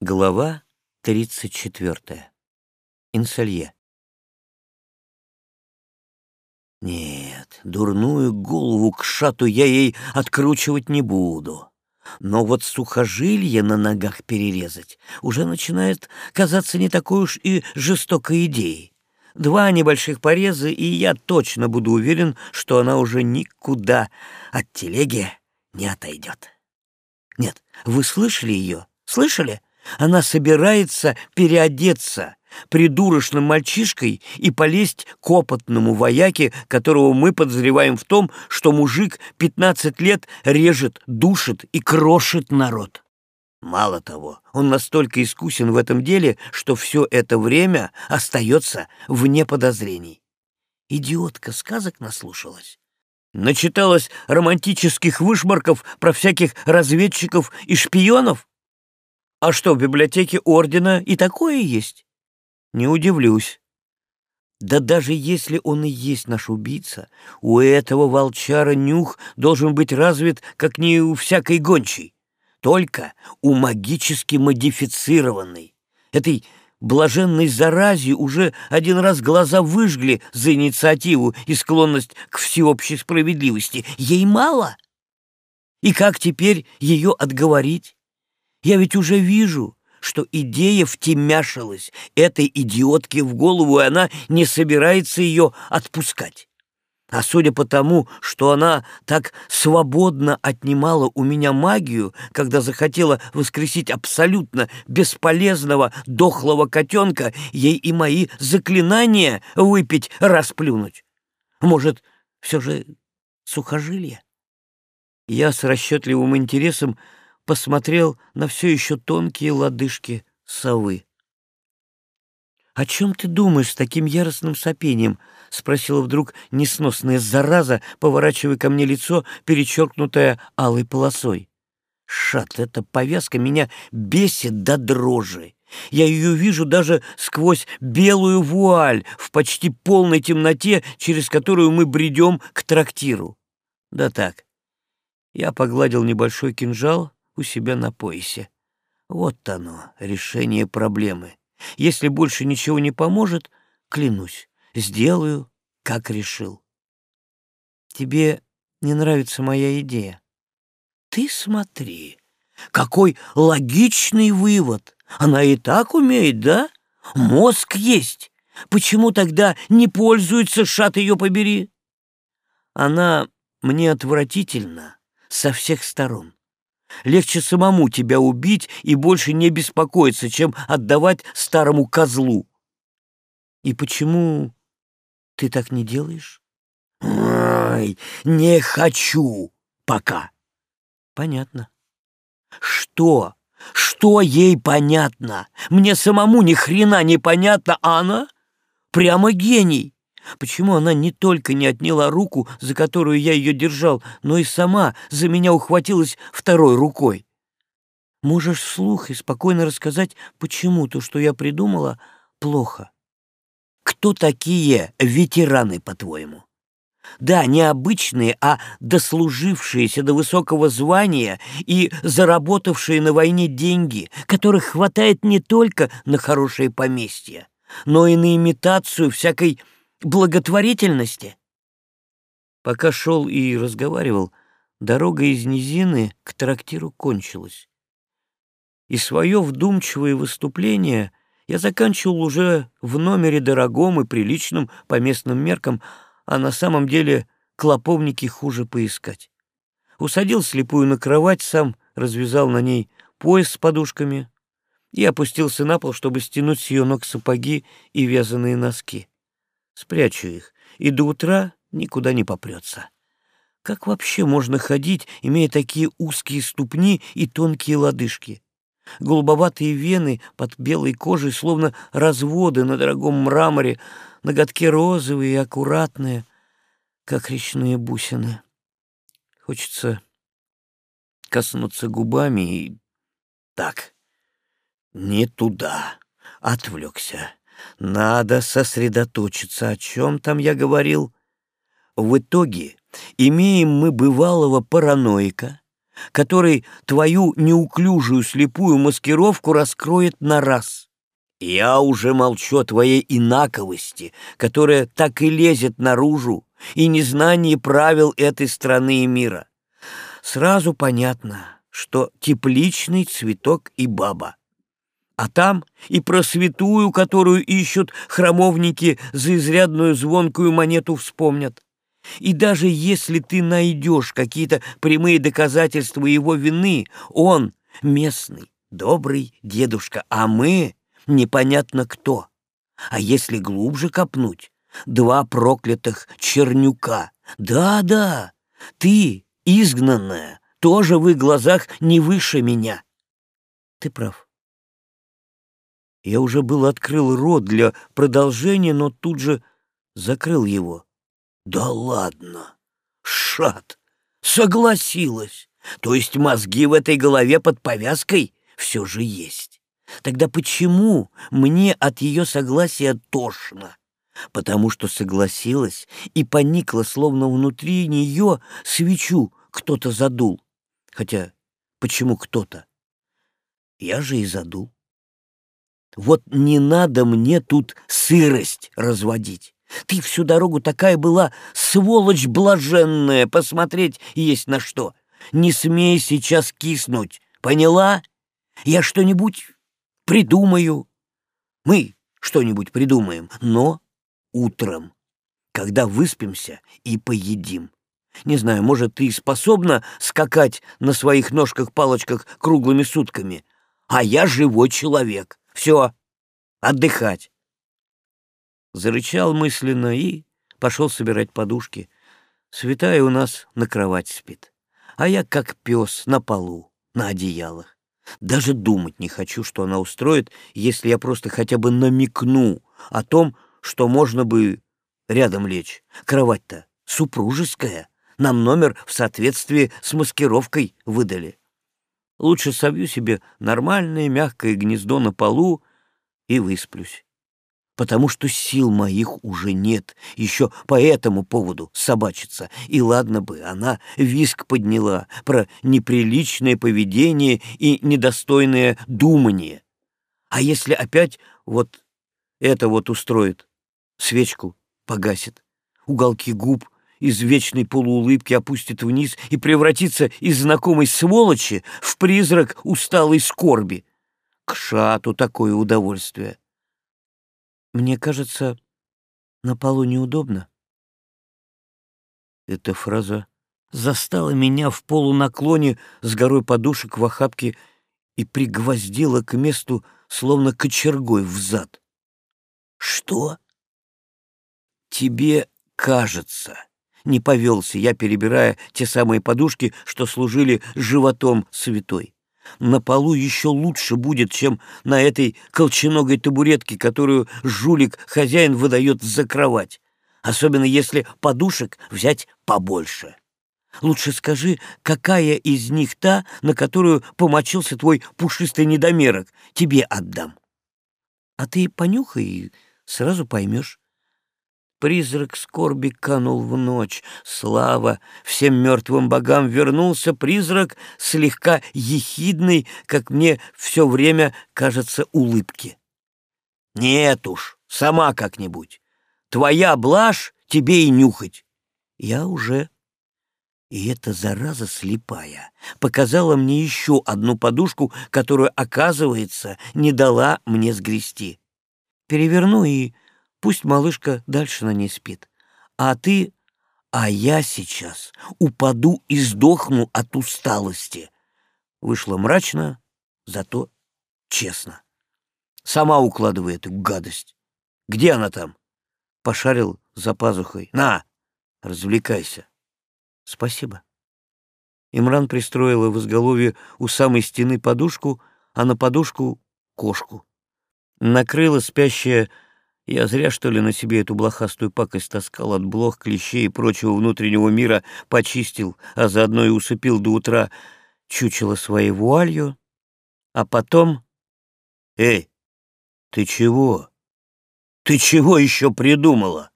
Глава 34. Инсолье. Нет, дурную голову к шату я ей откручивать не буду. Но вот сухожилие на ногах перерезать уже начинает казаться не такой уж и жестокой идеей. 2 небольших пореза, и я точно буду уверен, что она уже никуда от телеги не отойдет. Нет, вы слышали ее? Слышали? Она собирается переодеться придурочным мальчишкой и полезть к опытному вояке, которого мы подозреваем в том, что мужик 15 лет режет, душит и крошит народ. Мало того, он настолько искусен в этом деле, что все это время остается вне подозрений. Идиотка сказок наслушалась. Начиталась романтических вышмарков про всяких разведчиков и шпионов? А что, в библиотеке ордена и такое есть? Не удивлюсь. Да даже если он и есть наш убийца, у этого волчара нюх должен быть развит, как не у всякой гончей, только у магически модифицированной. Этой блаженной заразе уже один раз глаза выжгли за инициативу и склонность к всеобщей справедливости. Ей мало? И как теперь ее отговорить? Я ведь уже вижу, что идея втемяшилась этой идиотке в голову, и она не собирается ее отпускать. А судя по тому, что она так свободно отнимала у меня магию, когда захотела воскресить абсолютно бесполезного дохлого котенка, ей и мои заклинания выпить расплюнуть. Может, все же сухожилие? Я с расчетливым интересом посмотрел на все еще тонкие лодыжки совы. «О чем ты думаешь с таким яростным сопением?» — спросила вдруг несносная зараза, поворачивая ко мне лицо, перечеркнутое алой полосой. Шат, эта повязка меня бесит до дрожи. Я ее вижу даже сквозь белую вуаль в почти полной темноте, через которую мы бредем к трактиру. Да так, я погладил небольшой кинжал у себя на поясе. Вот оно, решение проблемы. Если больше ничего не поможет, клянусь, сделаю, как решил. Тебе не нравится моя идея? Ты смотри, какой логичный вывод. Она и так умеет, да? Мозг есть. Почему тогда не пользуется, шат ее побери? Она мне отвратительна со всех сторон. Легче самому тебя убить и больше не беспокоиться, чем отдавать старому козлу. И почему ты так не делаешь? Ай, не хочу пока. Понятно. Что? Что ей понятно? Мне самому ни хрена не понятно, а она прямо гений. Почему она не только не отняла руку, за которую я ее держал, но и сама за меня ухватилась второй рукой? Можешь вслух и спокойно рассказать, почему то, что я придумала, плохо. Кто такие ветераны, по-твоему? Да, не обычные, а дослужившиеся до высокого звания и заработавшие на войне деньги, которых хватает не только на хорошее поместье, но и на имитацию всякой благотворительности. Пока шел и разговаривал, дорога из низины к трактиру кончилась. И свое вдумчивое выступление я заканчивал уже в номере дорогом и приличном по местным меркам, а на самом деле клоповники хуже поискать. Усадил слепую на кровать, сам развязал на ней пояс с подушками и опустился на пол, чтобы стянуть с ее ног сапоги и вязаные носки. Спрячу их, и до утра никуда не попрется. Как вообще можно ходить, имея такие узкие ступни и тонкие лодыжки? Голубоватые вены под белой кожей, словно разводы на дорогом мраморе, ноготки розовые и аккуратные, как речные бусины. Хочется коснуться губами и... Так, не туда, отвлекся. Надо сосредоточиться. О чем там я говорил? В итоге имеем мы бывалого параноика, который твою неуклюжую слепую маскировку раскроет на раз. Я уже молчу о твоей инаковости, которая так и лезет наружу, и незнании правил этой страны и мира. Сразу понятно, что тепличный цветок и баба. А там и про святую, которую ищут храмовники, за изрядную звонкую монету вспомнят. И даже если ты найдешь какие-то прямые доказательства его вины, он местный, добрый дедушка, а мы непонятно кто. А если глубже копнуть, два проклятых чернюка. Да-да, ты, изгнанная, тоже в их глазах не выше меня. Ты прав. Я уже был открыл рот для продолжения, но тут же закрыл его. Да ладно, шат, согласилась. То есть мозги в этой голове под повязкой все же есть. Тогда почему мне от ее согласия тошно? Потому что согласилась и поникла, словно внутри нее свечу кто-то задул. Хотя, почему кто-то? Я же и задул. Вот не надо мне тут сырость разводить. Ты всю дорогу такая была, сволочь блаженная, посмотреть есть на что. Не смей сейчас киснуть, поняла? Я что-нибудь придумаю. Мы что-нибудь придумаем, но утром, когда выспимся и поедим. Не знаю, может, ты способна скакать на своих ножках-палочках круглыми сутками, а я живой человек. Все, отдыхать. Зарычал мысленно и пошел собирать подушки. Святая у нас на кровать спит, а я как пес на полу, на одеялах. Даже думать не хочу, что она устроит, если я просто хотя бы намекну о том, что можно бы рядом лечь. Кровать-то супружеская, нам номер в соответствии с маскировкой выдали. Лучше собью себе нормальное мягкое гнездо на полу и высплюсь. Потому что сил моих уже нет, еще по этому поводу собачиться. И ладно бы, она визг подняла про неприличное поведение и недостойное думание. А если опять вот это вот устроит, свечку погасит, уголки губ из вечной полуулыбки опустит вниз и превратится из знакомой сволочи в призрак усталой скорби. К шату такое удовольствие. Мне кажется, на полу неудобно. Эта фраза застала меня в полунаклоне с горой подушек в охапке и пригвоздила к месту, словно кочергой взад. Что? Тебе кажется. Не повелся я, перебирая те самые подушки, что служили животом святой. На полу еще лучше будет, чем на этой колченогой табуретке, которую жулик-хозяин выдает за кровать. Особенно если подушек взять побольше. Лучше скажи, какая из них та, на которую помочился твой пушистый недомерок. Тебе отдам. А ты понюхай и сразу поймешь. Призрак скорби канул в ночь. Слава всем мертвым богам, вернулся призрак слегка ехидный, как мне все время кажется, улыбки. Нет уж, сама как-нибудь. Твоя блажь тебе и нюхать. Я уже. И эта зараза слепая показала мне еще одну подушку, которую, оказывается, не дала мне сгрести. Переверну и пусть малышка дальше на ней спит. А ты... А я сейчас упаду и сдохну от усталости. Вышло мрачно, зато честно. Сама укладывай эту гадость. Где она там? Пошарил за пазухой. На, развлекайся. Спасибо. Имран пристроила в изголовье у самой стены подушку, а на подушку — кошку. Накрыла спящая. Я зря, что ли, на себе эту блохастую пакость таскал, от блох, клещей и прочего внутреннего мира почистил, а заодно и усыпил до утра чучело своей вуалью, а потом... Эй, ты чего? Ты чего еще придумала?